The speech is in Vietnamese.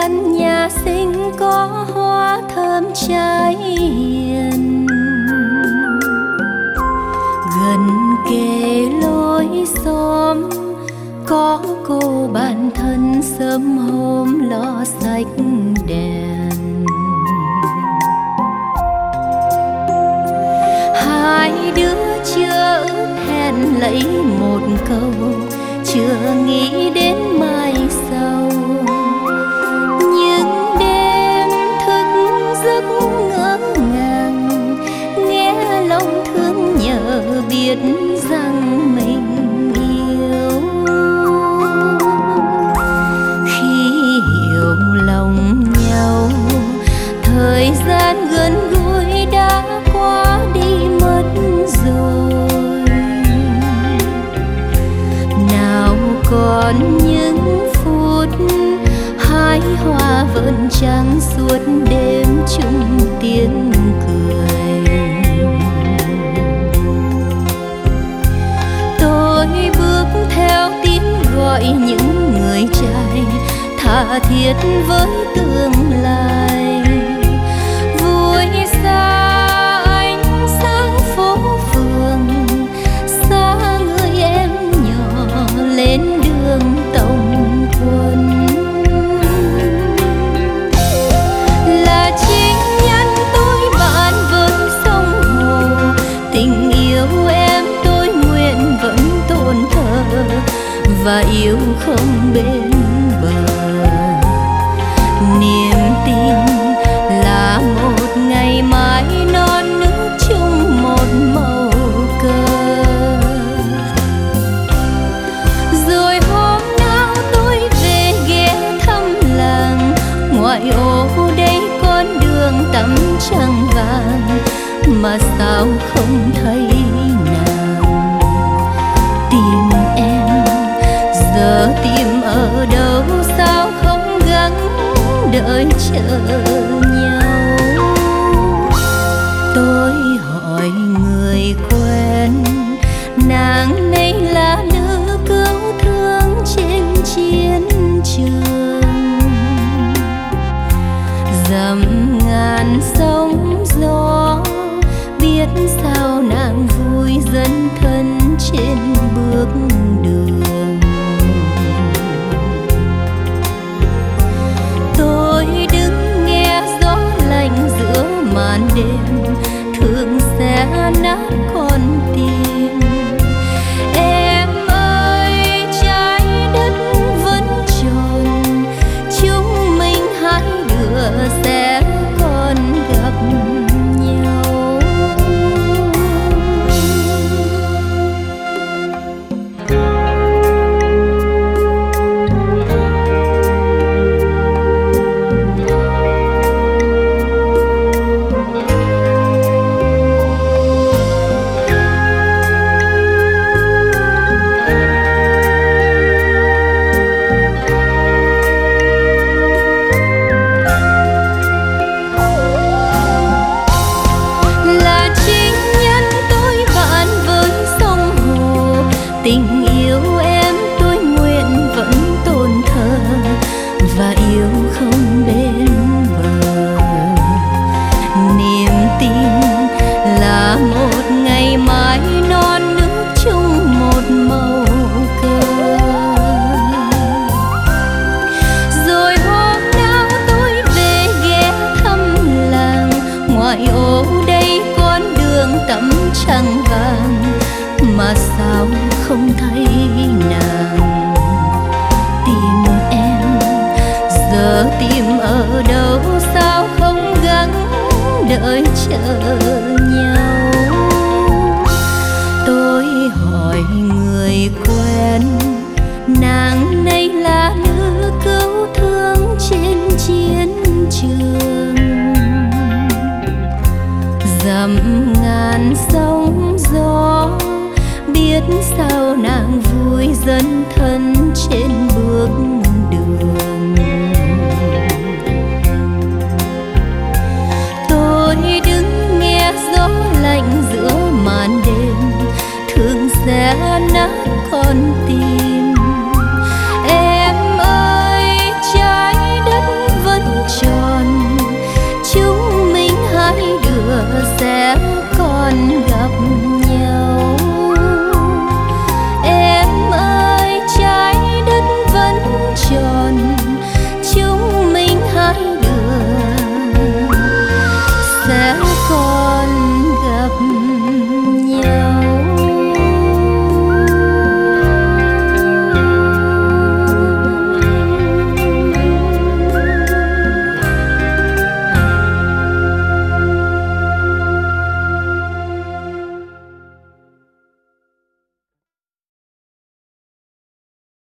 căn nhà xinh có hoa thơm trái hiền, gần kề lối xóm có cô bạn thân sớm hôm lo xách đèn. Hai đứa chưa ước hẹn lấy một câu, chưa nghĩ đến mai sau. Nhưng đêm thức giấc ngỡ ngàng, nghe lòng thương nhớ biết rằng mình yêu. Khi hiểu lòng nhau, thời gian gần gũi đã qua đi mất rồi. Nào còn những phút hái hoa vờn trăng suốt đêm chung tiếng cười. Tôi bước theo tiếng gọi những người trai tha thiết với tương lai. Vui xa ánh sáng phố phường, xa người em nhỏ lên đường tổng quân. Là chính nhân tôi bạn với sông hồ, tình yêu em tôi nguyện vẫn tôn thờ và yêu không bên bờ. Niềm tin là một ngày mai non nước chung một màu cờ. Rồi hôm nào tôi về ghé thăm làng, ngoại ô đây con đường tắm trăng vàng, mà sao không thấy nàng. Tìm em giờ tìm ở đâu, sao không gắng đợi chờ nhau. Tôi hỏi người quen, nàng đây là nữ cứu thương trên chiến trường. Dầm ngàn sóng gió, biết sao nàng vui dấn thân trên bước đường. Tôi đứng nghe gió lạnh giữa màn đêm, thương sẽ nát con tim. Em ơi trái đất vẫn tròn, chúng mình hai đứa sẽ còn gặp nhau. Tình yêu em tôi nguyện vẫn tôn thờ và yêu không bên bờ. Niềm tin là một ngày mai non nước chung một màu cờ. Rồi hôm nào tôi về ghé thăm làng, ngoại ô đây con đường tắm trăng vàng, mà sao không thấy nàng. Tìm em giờ tìm còn